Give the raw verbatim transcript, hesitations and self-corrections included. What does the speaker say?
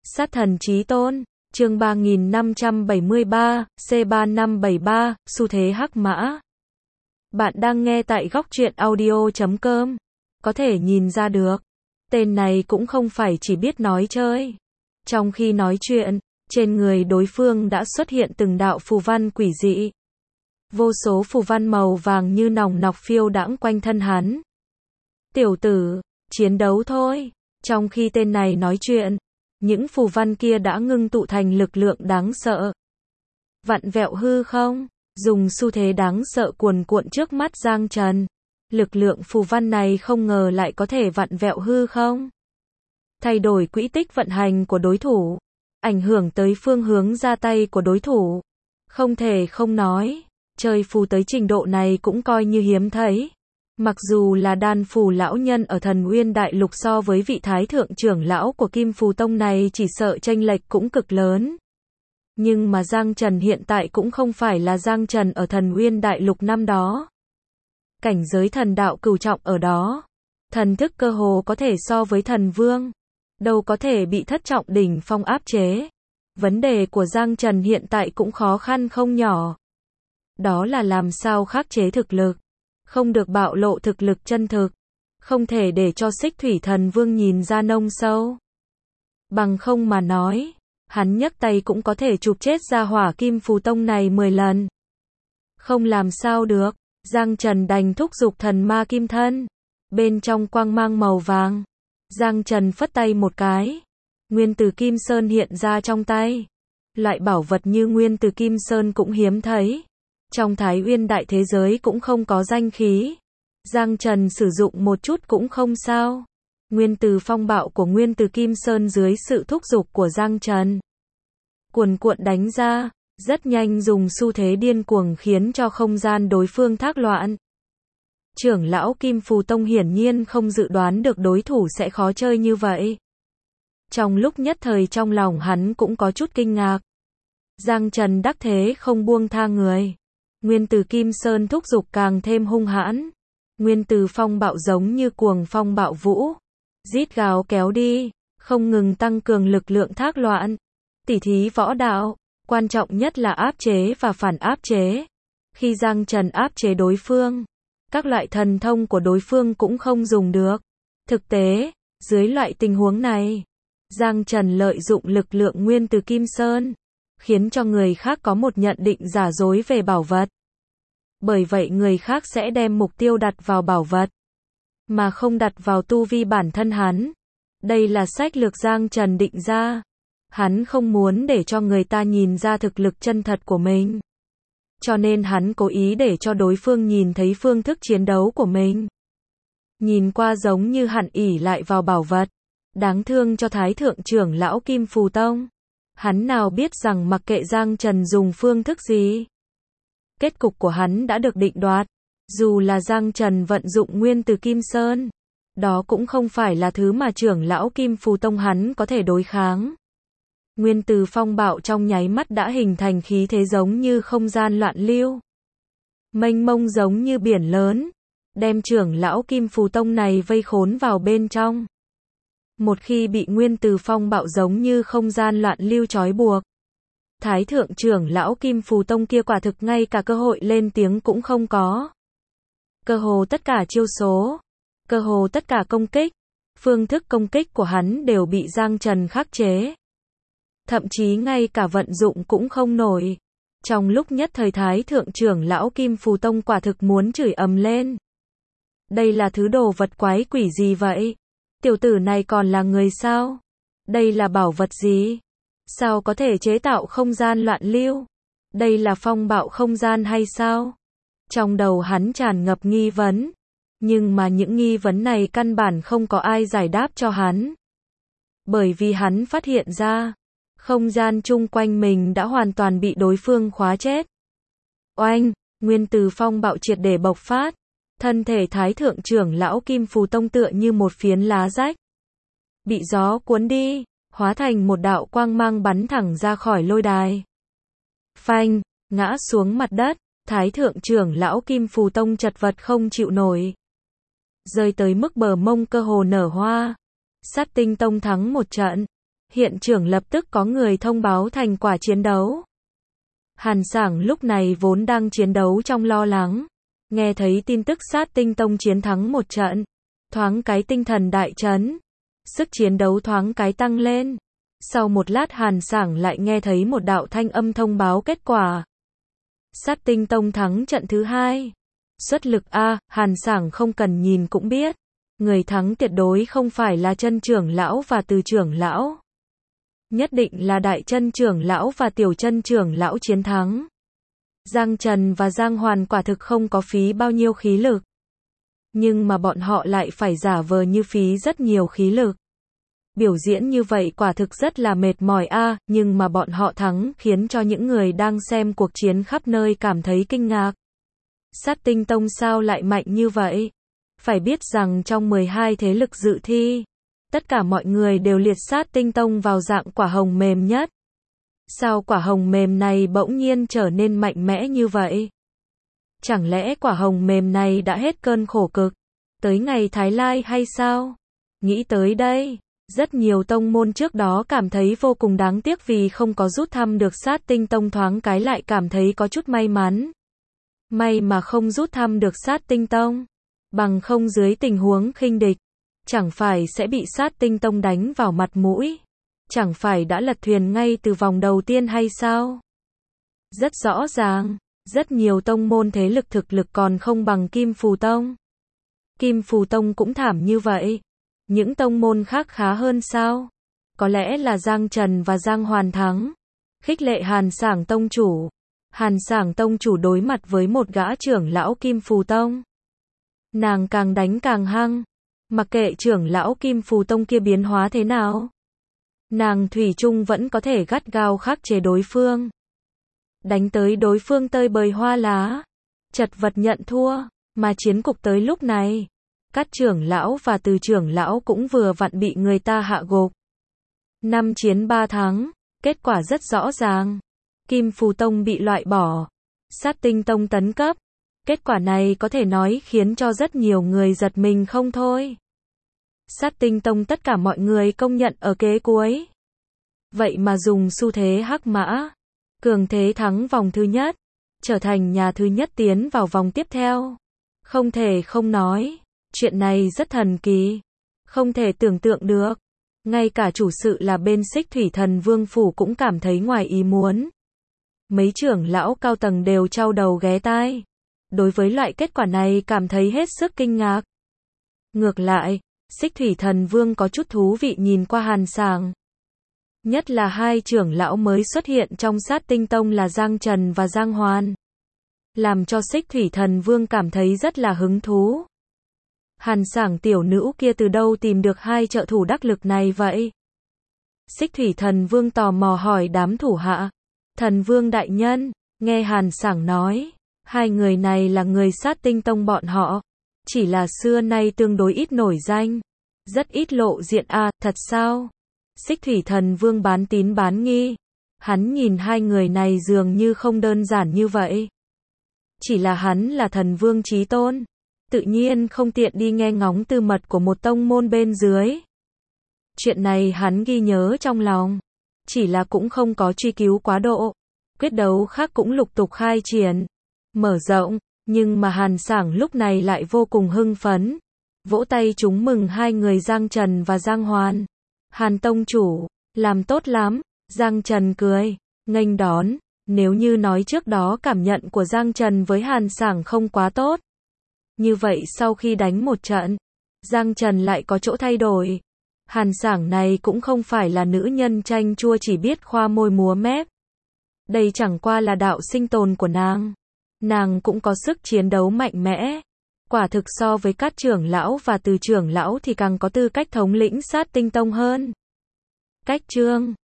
Sát thần chí tôn, chương ba nghìn năm trăm bảy mươi ba, C ba năm bảy ba, xu thế hắc mã. Bạn đang nghe tại góc truyện audio chấm com. Có thể nhìn ra được, tên này cũng không phải chỉ biết nói chơi. Trong khi nói chuyện, trên người đối phương đã xuất hiện từng đạo phù văn quỷ dị. Vô số phù văn màu vàng như nòng nọc phiêu đãng quanh thân hắn. Tiểu tử, chiến đấu thôi. Trong khi tên này nói chuyện, những phù văn kia đã ngưng tụ thành lực lượng đáng sợ. Vặn vẹo hư không, dùng xu thế đáng sợ cuồn cuộn trước mắt Giang Trần. Lực lượng phù văn này không ngờ lại có thể vặn vẹo hư không. Thay đổi quỹ tích vận hành của đối thủ, ảnh hưởng tới phương hướng ra tay của đối thủ. Không thể không nói, chơi phù tới trình độ này cũng coi như hiếm thấy. Mặc dù là đan phù lão nhân ở Thần Uyên Đại Lục so với vị thái thượng trưởng lão của Kim Phù Tông này chỉ sợ chênh lệch cũng cực lớn. Nhưng mà Giang Trần hiện tại cũng không phải là Giang Trần ở Thần Uyên Đại Lục năm đó. Cảnh giới thần đạo cửu trọng ở đó, thần thức cơ hồ có thể so với thần vương, đâu có thể bị thất trọng đỉnh phong áp chế. Vấn đề của Giang Trần hiện tại cũng khó khăn không nhỏ. Đó là làm sao khắc chế thực lực, không được bạo lộ thực lực chân thực, không thể để cho Xích Thủy Thần Vương nhìn ra nông sâu. Bằng không mà nói, hắn nhấc tay cũng có thể chụp chết ra hỏa Kim Phù Tông này mười lần. Không làm sao được, Giang Trần đành thúc giục thần ma kim thân. Bên trong quang mang màu vàng, Giang Trần phất tay một cái, nguyên tử kim sơn hiện ra trong tay. Loại bảo vật như nguyên tử kim sơn cũng hiếm thấy. Trong Thái Uyên đại thế giới cũng không có danh khí. Giang Trần sử dụng một chút cũng không sao. Nguyên tử phong bạo của nguyên tử kim sơn dưới sự thúc giục của Giang Trần cuồn cuộn đánh ra, rất nhanh dùng xu thế điên cuồng khiến cho không gian đối phương thác loạn. Trưởng lão Kim Phù Tông hiển nhiên không dự đoán được đối thủ sẽ khó chơi như vậy. Trong lúc nhất thời trong lòng hắn cũng có chút kinh ngạc. Giang Trần đắc thế không buông tha người. Nguyên tử Kim Sơn thúc giục càng thêm hung hãn. Nguyên tử phong bạo giống như cuồng phong bạo vũ, rít gào kéo đi, không ngừng tăng cường lực lượng thác loạn. Tỉ thí võ đạo, quan trọng nhất là áp chế và phản áp chế. Khi Giang Trần áp chế đối phương, các loại thần thông của đối phương cũng không dùng được. Thực tế, dưới loại tình huống này, Giang Trần lợi dụng lực lượng nguyên tử Kim Sơn, khiến cho người khác có một nhận định giả dối về bảo vật. Bởi vậy người khác sẽ đem mục tiêu đặt vào bảo vật, mà không đặt vào tu vi bản thân hắn. Đây là sách lược Giang Trần định ra. Hắn không muốn để cho người ta nhìn ra thực lực chân thật của mình. Cho nên hắn cố ý để cho đối phương nhìn thấy phương thức chiến đấu của mình. Nhìn qua giống như hẳn ỷ lại vào bảo vật. Đáng thương cho Thái thượng trưởng lão Kim Phù Tông. Hắn nào biết rằng mặc kệ Giang Trần dùng phương thức gì, kết cục của hắn đã được định đoạt. Dù là Giang Trần vận dụng nguyên tử Kim Sơn, đó cũng không phải là thứ mà trưởng lão Kim Phù Tông hắn có thể đối kháng. Nguyên tử phong bạo trong nháy mắt đã hình thành khí thế giống như không gian loạn lưu, mênh mông giống như biển lớn, đem trưởng lão Kim Phù Tông này vây khốn vào bên trong. Một khi bị nguyên tử phong bạo giống như không gian loạn lưu trói buộc, Thái thượng trưởng lão Kim Phù Tông kia quả thực ngay cả cơ hội lên tiếng cũng không có. Cơ hồ tất cả chiêu số, cơ hồ tất cả công kích, phương thức công kích của hắn đều bị Giang Trần khắc chế. Thậm chí ngay cả vận dụng cũng không nổi. Trong lúc nhất thời Thái thượng trưởng lão Kim Phù Tông quả thực muốn chửi ầm lên. Đây là thứ đồ vật quái quỷ gì vậy? Tiểu tử này còn là người sao? Đây là bảo vật gì? Sao có thể chế tạo không gian loạn lưu? Đây là phong bạo không gian hay sao? Trong đầu hắn tràn ngập nghi vấn. Nhưng mà những nghi vấn này căn bản không có ai giải đáp cho hắn. Bởi vì hắn phát hiện ra, không gian chung quanh mình đã hoàn toàn bị đối phương khóa chết. Oanh, nguyên tử phong bạo triệt để bộc phát. Thân thể Thái thượng trưởng lão Kim Phù Tông tựa như một phiến lá rách, bị gió cuốn đi, hóa thành một đạo quang mang bắn thẳng ra khỏi lôi đài. Phanh, ngã xuống mặt đất, Thái thượng trưởng lão Kim Phù Tông chật vật không chịu nổi. Rơi tới mức bờ mông cơ hồ nở hoa. Sát Tinh Tông thắng một trận. hiện trường lập tức có người thông báo thành quả chiến đấu. Hàn Sảng lúc này vốn đang chiến đấu trong lo lắng, nghe thấy tin tức Sát Tinh Tông chiến thắng một trận, thoáng cái tinh thần đại chấn, sức chiến đấu thoáng cái tăng lên. Sau một lát Hàn Sảng lại nghe thấy một đạo thanh âm thông báo kết quả. Sát Tinh Tông thắng trận thứ hai. Xuất lực A, Hàn Sảng không cần nhìn cũng biết. Người thắng tuyệt đối không phải là Chân trưởng lão và Từ trưởng lão. Nhất định là Đại Chân trưởng lão và Tiểu Chân trưởng lão chiến thắng. Giang Trần và Giang Hoàn quả thực không có phí bao nhiêu khí lực. Nhưng mà bọn họ lại phải giả vờ như phí rất nhiều khí lực. Biểu diễn như vậy quả thực rất là mệt mỏi a, nhưng mà bọn họ thắng khiến cho những người đang xem cuộc chiến khắp nơi cảm thấy kinh ngạc. Sát Tinh Tông sao lại mạnh như vậy? Phải biết rằng trong mười hai thế lực dự thi, tất cả mọi người đều liệt Sát Tinh Tông vào dạng quả hồng mềm nhất. Sao quả hồng mềm này bỗng nhiên trở nên mạnh mẽ như vậy? Chẳng lẽ quả hồng mềm này đã hết cơn khổ cực, tới ngày Thái Lai hay sao? Nghĩ tới đây, rất nhiều tông môn trước đó cảm thấy vô cùng đáng tiếc vì không có rút thăm được Sát Tinh Tông, thoáng cái lại cảm thấy có chút may mắn. May mà không rút thăm được Sát Tinh Tông, bằng không dưới tình huống khinh địch, chẳng phải sẽ bị Sát Tinh Tông đánh vào mặt mũi, chẳng phải đã lật thuyền ngay từ vòng đầu tiên hay sao? Rất rõ ràng, rất nhiều tông môn thế lực thực lực còn không bằng Kim Phù Tông. Kim Phù Tông cũng thảm như vậy. Những tông môn khác khá hơn sao? Có lẽ là Giang Trần và Giang Hoàn thắng. Khích lệ Hàn Sảng Tông chủ. Hàn Sảng Tông chủ đối mặt với một gã trưởng lão Kim Phù Tông. Nàng càng đánh càng hăng. Mặc kệ trưởng lão Kim Phù Tông kia biến hóa thế nào, nàng thủy chung vẫn có thể gắt gao khắc chế đối phương. Đánh tới đối phương tơi bời hoa lá, chật vật nhận thua, mà chiến cục tới lúc này, các trưởng lão và Từ trưởng lão cũng vừa vặn bị người ta hạ gục. Năm chiến ba thắng, kết quả rất rõ ràng. Kim Phù Tông bị loại bỏ, Sát Tinh Tông tấn cấp. Kết quả này có thể nói khiến cho rất nhiều người giật mình không thôi. Sát Tinh Tông tất cả mọi người công nhận ở kế cuối. Vậy mà dùng xu thế hắc mã, cường thế thắng vòng thứ nhất, trở thành nhà thứ nhất tiến vào vòng tiếp theo. Không thể không nói, chuyện này rất thần kỳ, không thể tưởng tượng được. Ngay cả chủ sự là bên Xích Thủy Thần Vương Phủ cũng cảm thấy ngoài ý muốn. Mấy trưởng lão cao tầng đều chau đầu ghé tai. Đối với loại kết quả này cảm thấy hết sức kinh ngạc. Ngược lại, Xích Thủy Thần Vương có chút thú vị nhìn qua Hàn Sảng. Nhất là hai trưởng lão mới xuất hiện trong Sát Tinh Tông là Giang Trần và Giang Hoàn. Làm cho Xích Thủy Thần Vương cảm thấy rất là hứng thú. Hàn Sảng tiểu nữ kia từ đâu tìm được hai trợ thủ đắc lực này vậy? Xích Thủy Thần Vương tò mò hỏi đám thủ hạ. Thần Vương đại nhân, nghe Hàn Sảng nói, hai người này là người Sát Tinh Tông bọn họ, chỉ là xưa nay tương đối ít nổi danh, rất ít lộ diện à, thật sao? Xích Thủy Thần Vương bán tín bán nghi, hắn nhìn hai người này dường như không đơn giản như vậy. Chỉ là hắn là Thần Vương chí tôn, tự nhiên không tiện đi nghe ngóng tư mật của một tông môn bên dưới. Chuyện này hắn ghi nhớ trong lòng, chỉ là cũng không có truy cứu quá độ. Quyết đấu khác cũng lục tục khai triển, mở rộng, nhưng mà Hàn Sảng lúc này lại vô cùng hưng phấn, vỗ tay chúng mừng hai người Giang Trần và Giang Hoàn. Hàn tông chủ, làm tốt lắm. Giang Trần cười, nghênh đón. Nếu như nói trước đó cảm nhận của Giang Trần với Hàn Sảng không quá tốt, như vậy sau khi đánh một trận, Giang Trần lại có chỗ thay đổi. Hàn Sảng này cũng không phải là nữ nhân chanh chua chỉ biết khoa môi múa mép. Đây chẳng qua là đạo sinh tồn của nàng. Nàng cũng có sức chiến đấu mạnh mẽ. Quả thực so với các trưởng lão và Từ trưởng lão thì càng có tư cách thống lĩnh Sát Tinh Tông hơn. Cách chương